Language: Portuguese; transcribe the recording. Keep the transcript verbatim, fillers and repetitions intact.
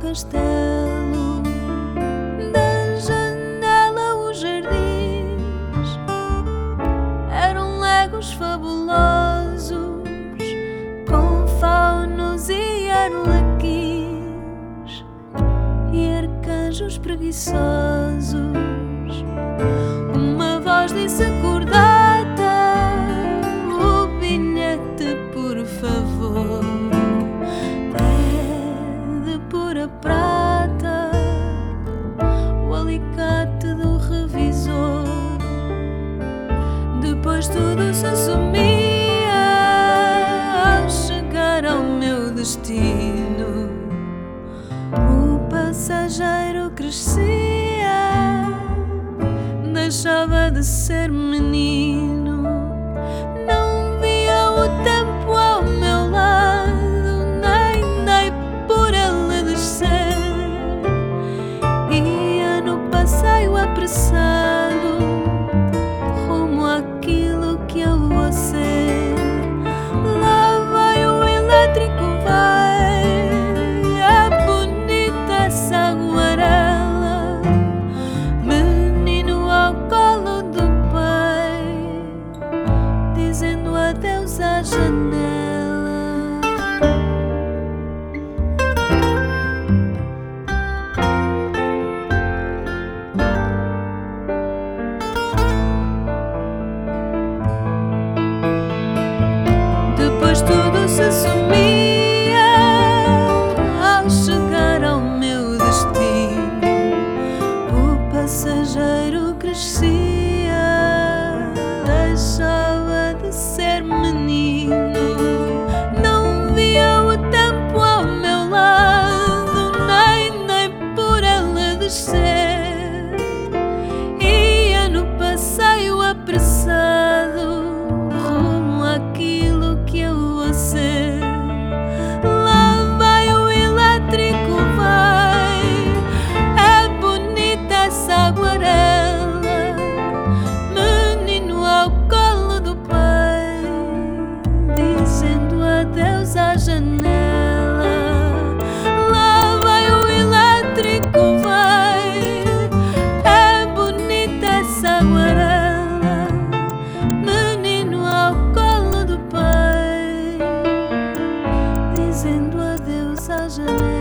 castelo, da janela os jardins eram legos fabulosos, com faunos e arlequins e arcanjos preguiçosos. Uma voz disse acordada: o bilhete, por favor, é de pura prata, o alicate do revisor. Depois tudo se sumia ao chegar ao meu destino. O passageiro crescia, deixava de ser menino. Não via o tempo ao meu lado, nem dei por ele descer. Ia no passeio apressado, rumo àquilo que eu vou ser. Lá vai o elétrico, vai, é bonita essa aguarela, menino ao colo do pai, dizendo adeus à janela. Depois tudo se sumia ao chegar ao meu destino. O passageiro crescia, deixava de ser menino. Não via o tempo ao meu lado, nem dei por ele descer. Ia no passeio apressado, rumo àquilo que eu vou ser. Lá vai o elétrico, vai, é bonita essa aguarela, menino ao colo do pai, dizendo adeus à janela. Lá vai o elétrico, vai, é bonita essa aguarela, menino ao colo do pai, dizendo adeus à janela.